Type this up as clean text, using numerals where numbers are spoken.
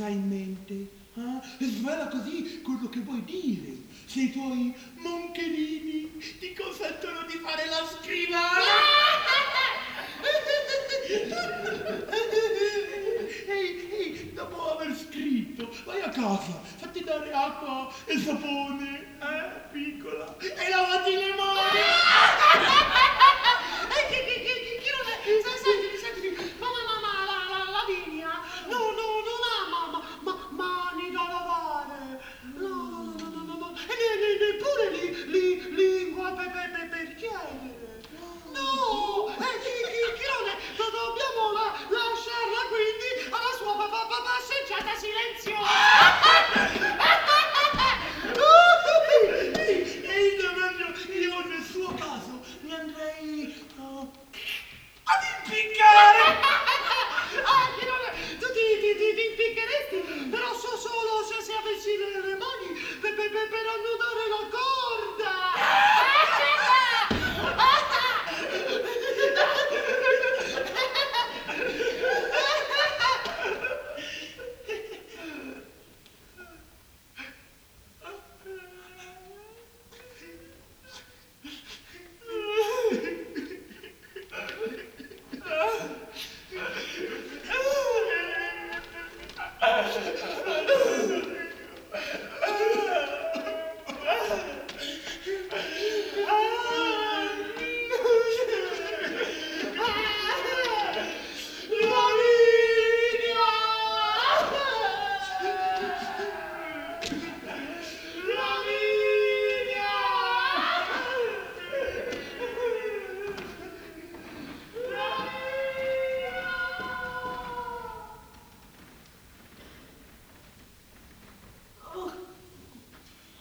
cosa hai in mente? Svela così quello che vuoi dire. Se i tuoi monchelini ti consentono di fare la scrivana. Ehi, dopo aver scritto, vai a casa, fatti dare acqua e sapone, piccola, e lavati le mani.